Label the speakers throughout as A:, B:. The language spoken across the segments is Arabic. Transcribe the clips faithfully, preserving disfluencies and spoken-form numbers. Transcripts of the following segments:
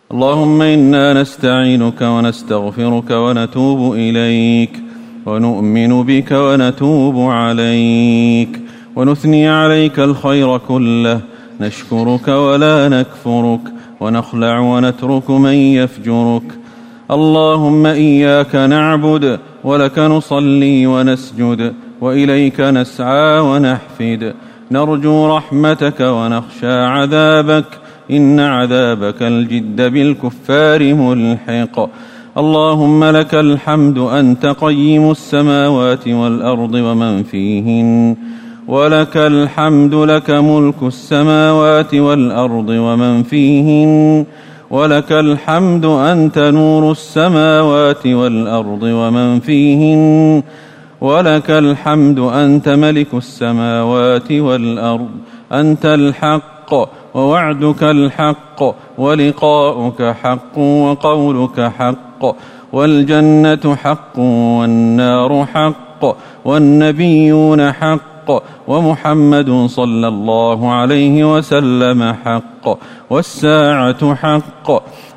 A: اللهم إنا نستعينك ونستغفرك ونتوب إليك ونؤمن بك ونتوب عليك ونثني عليك الخير كله، نشكرك ولا نكفرك ونخلع ونترك من يفجرك. اللهم إياك نعبد ولك نصلي ونسجد وإليك نسعى ونحفد، نرجو رحمتك ونخشى عذابك، إن عذابك الجد بالكفار ملحق. اللهم لك الحمد أنت قيم السماوات والأرض ومن فيهن، ولك الحمد لك ملك السماوات والأرض ومن فيهن، ولك الحمد أنت نور السماوات والأرض ومن فيهن، ولك الحمد أنت ملك السماوات والأرض. أنت الحق ووعدك الحق ولقاؤك حق وقولك حق، والجنة حق والنار حق والنبيون حق ومحمد صلى الله عليه وسلم حق والساعة حق.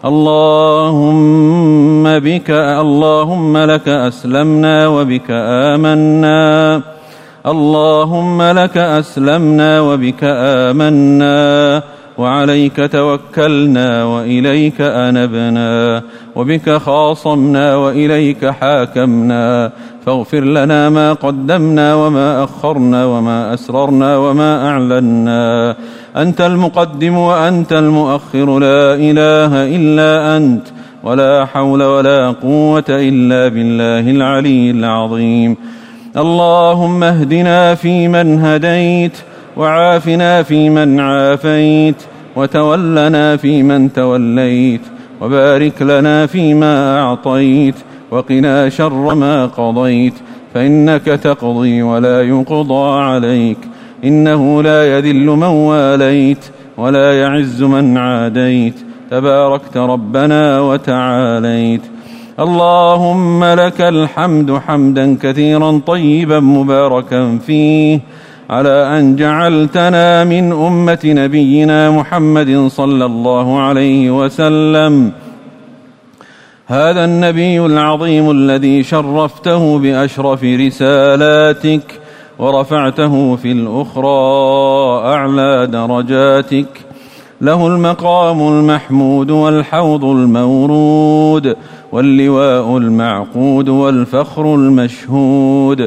A: اللهم بك اللهم لك أسلمنا وبك آمنا، اللهم لك أسلمنا وبك آمنا، وعليك توكلنا وإليك أنبنا، وبك خاصمنا وإليك حاكمنا، فاغفر لنا ما قدمنا وما أخرنا وما أسررنا وما أعلنا. أنت المقدم وأنت المؤخر، لا إله إلا أنت، ولا حول ولا قوة إلا بالله العلي العظيم. اللهم اهدنا فيمن هديت، وعافنا فيمن عافيت، وتولنا فيمن توليت، وبارك لنا فيما أعطيت، وقنا شر ما قضيت، فإنك تقضي ولا يقضى عليك، إنه لا يذل من واليت ولا يعز من عاديت، تباركت ربنا وتعاليت. اللهم لك الحمد حمدا كثيرا طيبا مباركا فيه، على أن جعلتنا من أمة نبينا محمد صلى الله عليه وسلم، هذا النبي العظيم الذي شرفته بأشرف رسالاتك ورفعته في الأخرى أعلى درجاتك، له المقام المحمود والحوض المورود واللواء المعقود والفخر المشهود.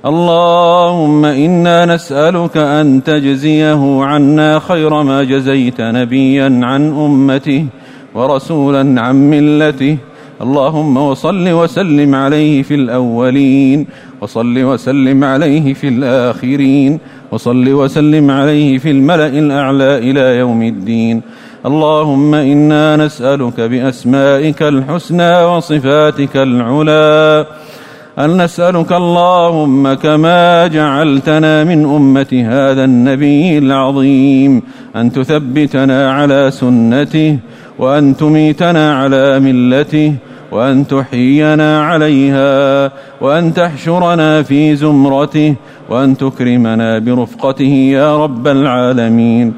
A: اللهم إنا نسألك أن تجزيه عنا خير ما جزيت نبيا عن أمته ورسولا عن ملته. اللهم وصل وسلم عليه في الأولين، وصل وسلم عليه في الآخرين، وصل وسلم عليه في الملأ الأعلى إلى يوم الدين. اللهم إنا نسألك بأسمائك الحسنى وصفاتك العلى أن نسألك اللهم كما جعلتنا من أمة هذا النبي العظيم أن تثبتنا على سنته، وأن تميتنا على ملته، وأن تحيينا عليها، وأن تحشرنا في زمرته، وأن تكرمنا برفقته يا رب العالمين.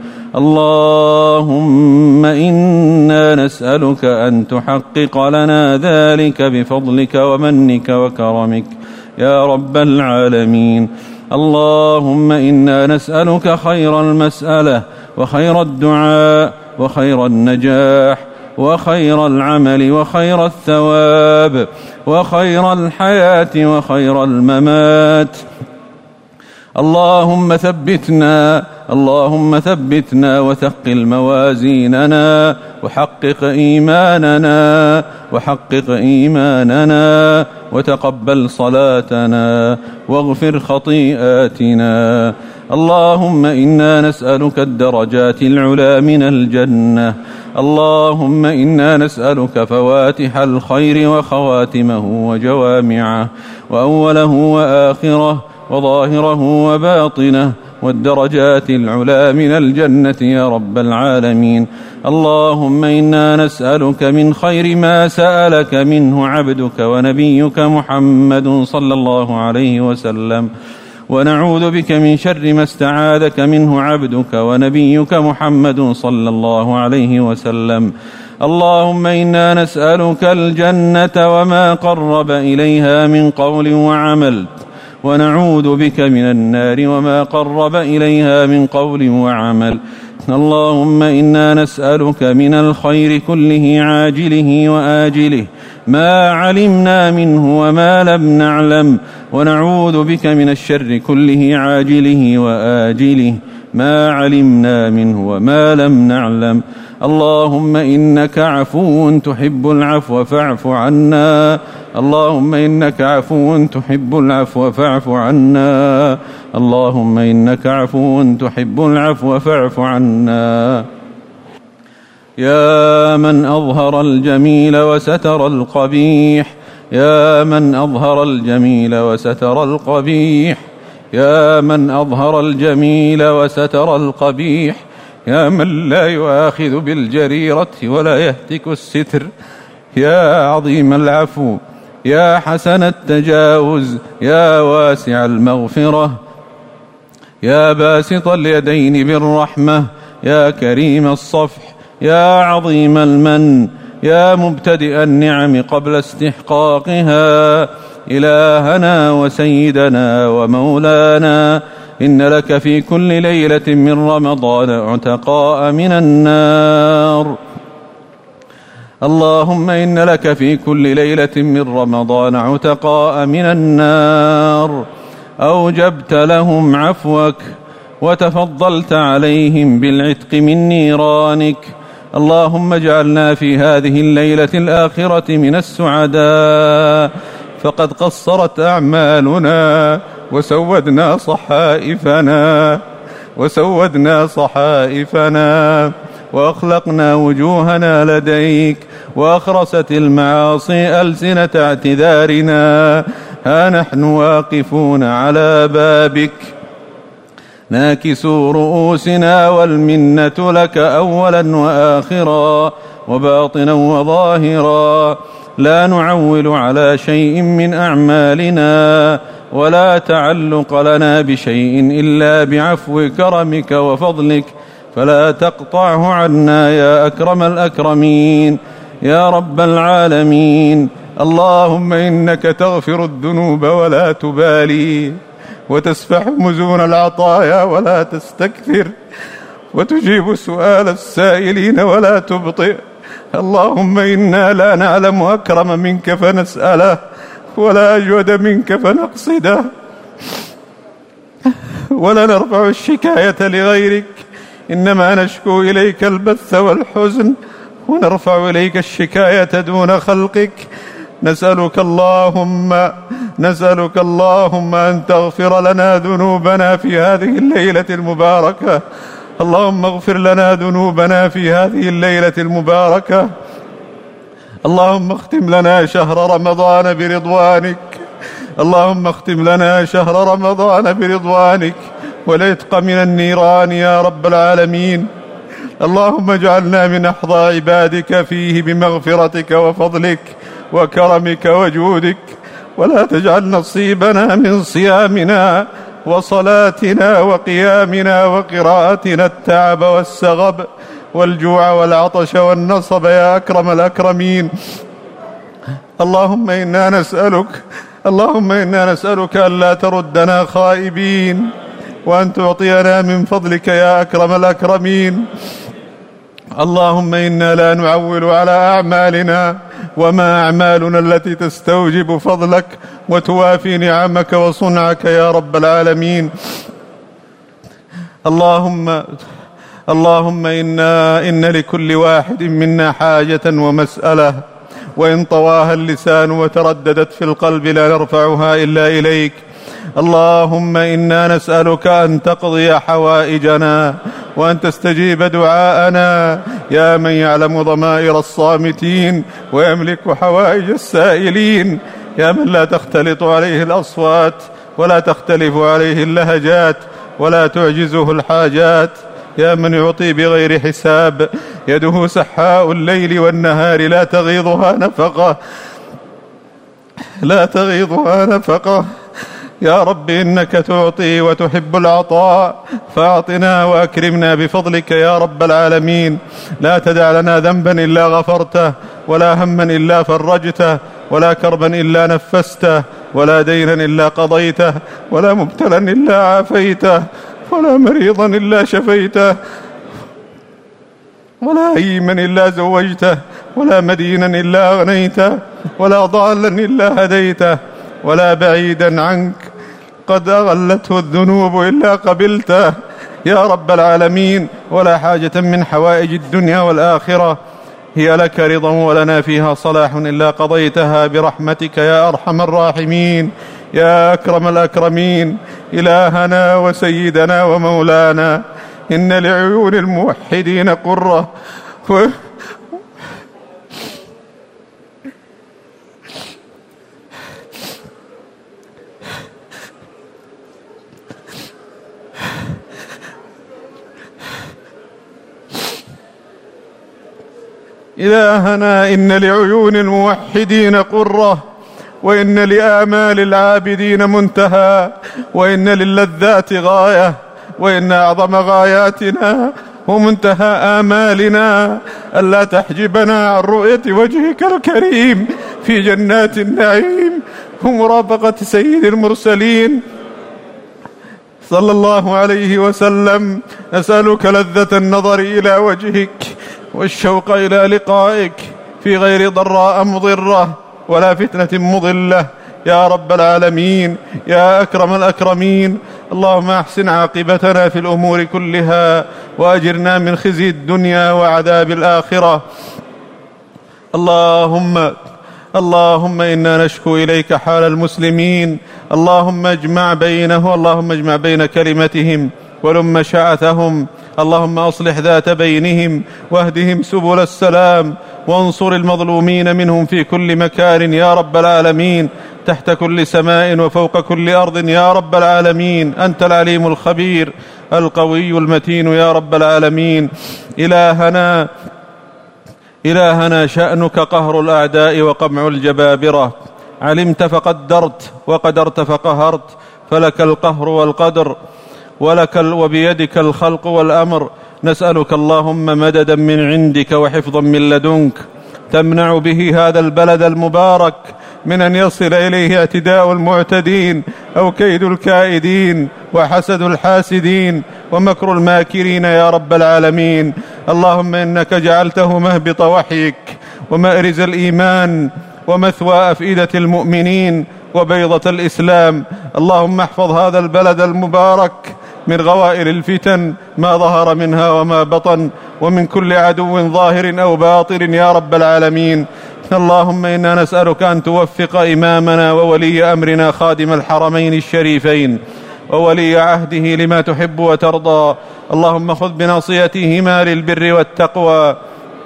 A: اللهم إنا نسألك أن تحقق لنا ذلك بفضلك ومنك وكرمك يا رب العالمين. اللهم إنا نسألك خير المسألة وخير الدعاء وخير النجاح وخير العمل وخير الثواب وخير الحياة وخير الممات. اللهم ثبتنا اللهم ثبتنا وثقل موازيننا، وحقق إيماننا وحقق إيماننا، وتقبل صلاتنا واغفر خطيئاتنا. اللهم إنا نسألك الدرجات العلى من الجنة. اللهم إنا نسألك فواتح الخير وخواتمه وجوامعه وأوله وآخره وظاهره وباطنه، والدرجات العلى من الجنة يا رب العالمين. اللهم إنا نسألك من خير ما سألك منه عبدك ونبيك محمد صلى الله عليه وسلم، ونعوذ بك من شر ما استعاذك منه عبدك ونبيك محمد صلى الله عليه وسلم. اللهم إنا نسألك الجنة وما قرب إليها من قول وعمل، ونعوذ بك من النار وما قرب إليها من قول وعمل. اللهم إنا نسألك من الخير كله عاجله وآجله ما علمنا منه وما لم نعلم، ونعوذ بك من الشر كله عاجله وآجله ما علمنا منه وما لم نعلم. اللهم إنك عفو تحب العفو فاعف عنا. اللهم إنك عفو تحب العفو فاعف عنا. اللهم إنك عفو تحب العفو فاعف عنا. يا من أظهر الجميل وستر القبيح، يا من أظهر الجميل وستر القبيح، يا من أظهر الجميل وستر القبيح، يا من لا يؤاخذ بالجريرة ولا يهتك الستر، يا عظيم العفو، يا حسن التجاوز، يا واسع المغفرة، يا باسط اليدين بالرحمة، يا كريم الصفح، يا عظيم المن، يا مبتدئ النعم قبل استحقاقها، إلهنا وسيدنا ومولانا، إن لك في كل ليلة من رمضان عتقاء من النار. اللهم إن لك في كل ليلة من رمضان عتقاء من النار، أوجبت لهم عفوك وتفضلت عليهم بالعتق من نيرانك. اللهم اجعلنا في هذه الليلة الآخرة من السعداء، فقد قصرت أعمالنا وسودنا صحائفنا وسودنا صحائفنا وأخلقنا وجوهنا لديك، وأخرست المعاصي ألسنة اعتذارنا. ها نحن واقفون على بابك ناكسوا رؤوسنا، والمنة لك أولا وآخرا وباطنا وظاهرا، لا نعول على شيء من أعمالنا، ولا تعلق لنا بشيء إلا بعفو كرمك وفضلك، فلا تقطعه عنا يا أكرم الأكرمين يا رب العالمين. اللهم إنك تغفر الذنوب ولا تبالي، وتسفح مزون العطايا ولا تستكثر، وتجيب سؤال السائلين ولا تبطئ. اللهم إنا لا نعلم أكرم منك فنسأله، ولا أجود منك فنقصده، ولا نرفع الشكاية لغيرك، إنما نشكو إليك البث والحزن، ونرفع إليك الشكاية دون خلقك. نسألك اللهم نسألك اللهم أن تغفر لنا ذنوبنا في هذه الليلة المباركة. اللهم اغفر لنا ذنوبنا في هذه الليلة المباركة. اللهم اختم لنا شهر رمضان برضوانك. اللهم اختم لنا شهر رمضان برضوانك والعتق من النيران يا رب العالمين. اللهم اجعلنا من أحظى عبادك فيه بمغفرتك وفضلك وكرمك وجودك، ولا تجعل نصيبنا من صيامنا وصلاتنا وقيامنا وقراءتنا التعب والسغب والجوع والعطش والنصب يا أكرم الأكرمين. اللهم إنا نسألك اللهم إنا نسألك ألا تردنا خائبين، وأن تعطينا من فضلك يا أكرم الأكرمين. اللهم إنا لا نعول على أعمالنا، وما أعمالنا التي تستوجب فضلك وتوافي نعمك وصنعك يا رب العالمين. اللهم اللهم إنا إن لكل واحد منا حاجة ومسألة، وإن طواها اللسان وترددت في القلب لا نرفعها إلا إليك. اللهم إنا نسألك أن تقضي حوائجنا وأن تستجيب دعاءنا يا من يعلم ضمائر الصامتين ويملك حوائج السائلين، يا من لا تختلط عليه الأصوات ولا تختلف عليه اللهجات ولا تعجزه الحاجات، يا من يعطي بغير حساب، يده سحاء الليل والنهار لا تغيضها نفقة لا تغيضها نفقة
B: يا رب إنك تعطي وتحب العطاء، فأعطنا وأكرمنا بفضلك يا رب العالمين. لا تدع لنا ذنبا إلا غفرته، ولا هما إلا فرجته، ولا كربا إلا نفسته، ولا دينا إلا قضيته، ولا مبتلا إلا عافيته، ولا مريضا إلا شفيته، ولا هيما إلا زوجته، ولا مدينا إلا أغنيته، ولا ضالا إلا هديته، ولا بعيدا عنك قد أغلته الذنوب إلا قبلته يا رب العالمين. ولا حاجة من حوائج الدنيا والآخرة هي لك رضا ولنا فيها صلاح إلا قضيتها برحمتك يا أرحم الراحمين يا أكرم الأكرمين. إلهنا وسيدنا ومولانا، إن لعيون الموحدين قرة و... إلهنا إن لعيون الموحدين قرة، وإن لآمال العابدين منتهى، وإن للذات غاية، وإن أعظم غاياتنا ومنتهى آمالنا ألا تحجبنا عن رؤية وجهك الكريم في جنات النعيم ومرافقة سيد المرسلين صلى الله عليه وسلم. نسألك لذة النظر إلى وجهك والشوق إلى لقائك في غير ضراء مضرة ولا فتنة مضلة يا رب العالمين يا أكرم الأكرمين. اللهم أحسن عاقبتنا في الأمور كلها، وأجرنا من خزي الدنيا وعذاب الآخرة. اللهم اللهم إنا نشكو إليك حال المسلمين، اللهم اجمع بينه اللهم اجمع بين كلمتهم ولم شعثهم، اللهم أصلح ذات بينهم واهدهم سبل السلام، وانصر المظلومين منهم في كل مكان يا رب العالمين، تحت كل سماء وفوق كل أرض يا رب العالمين. أنت العليم الخبير القوي المتين يا رب العالمين. إلهنا إلهنا شأنك قهر الأعداء وقمع الجبابرة، علمت فقدرت وقدرت فقهرت، فلك القهر والقدر ولك وبيدك الخلق والأمر. نسألك اللهم مددا من عندك وحفظا من لدنك تمنع به هذا البلد المبارك من أن يصل إليه اعتداء المعتدين أو كيد الكائدين وحسد الحاسدين ومكر الماكرين يا رب العالمين. اللهم إنك جعلته مهبط وحيك ومأرز الإيمان ومثوى أفئدة المؤمنين وبيضة الإسلام. اللهم احفظ هذا البلد المبارك من غوائل الفتن ما ظهر منها وما بطن، ومن كل عدو ظاهر أو باطن يا رب العالمين. اللهم إنا نسألك أن توفق إمامنا وولي أمرنا خادم الحرمين الشريفين وولي عهده لما تحب وترضى. اللهم خذ بناصيتهما للبر والتقوى،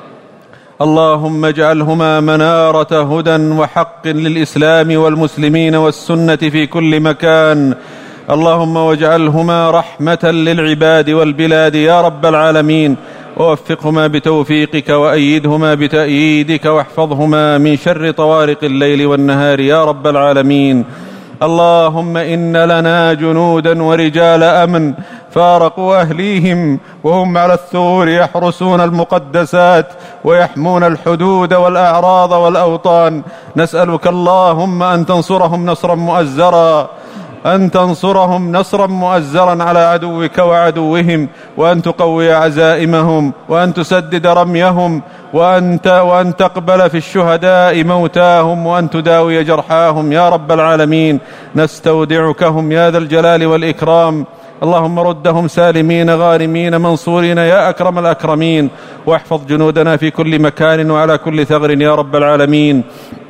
B: اللهم اجعلهما منارة هدى وحق للإسلام والمسلمين والسنة في كل مكان. اللهم واجعلهما رحمة للعباد والبلاد يا رب العالمين، ووفقهما بتوفيقك وأيدهما بتأييدك، واحفظهما من شر طوارق الليل والنهار يا رب العالمين. اللهم إن لنا جنودا ورجال أمن فارقوا أهليهم وهم على الثغور يحرسون المقدسات ويحمون الحدود والأعراض والأوطان. نسألك اللهم أن تنصرهم نصرا مؤزرا أن تنصرهم نصرا مؤزرا على عدوك وعدوهم، وأن تقوي عزائمهم، وأن تسدد رميهم، وأن, وأن تقبل في الشهداء موتاهم، وأن تداوي جرحاهم يا رب العالمين. نستودعكهم يا ذا الجلال والإكرام. اللهم ردهم سالمين غارمين منصورين يا أكرم الأكرمين، واحفظ جنودنا في كل مكان وعلى كل ثغر يا رب العالمين.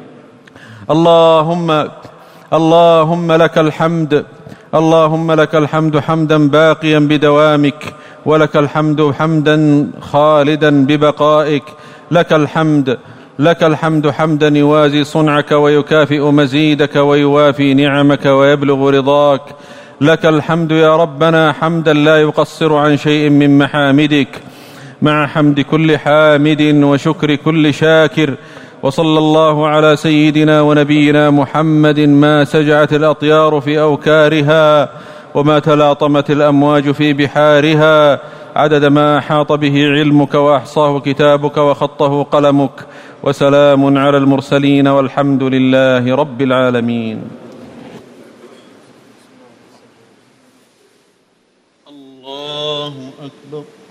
B: اللهم اللهم لك الحمد اللهم لك الحمد حمدا باقيا بدوامك، ولك الحمد حمدا خالدا ببقائك. لك الحمد لك الحمد حمدا يوازي صنعك ويكافئ مزيدك ويوافي نعمك ويبلغ رضاك. لك الحمد يا ربنا حمدا لا يقصر عن شيء من محامدك، مع حمد كل حامد وشكر كل شاكر،
A: وصلى الله على سيدنا ونبينا محمد ما سجعت الأطيار في أوكارها وما تلاطمت الأمواج في بحارها عدد ما أحاط به علمك وأحصاه كتابك وخطه قلمك. وسلام على المرسلين والحمد لله رب العالمين.
B: الله أكبر.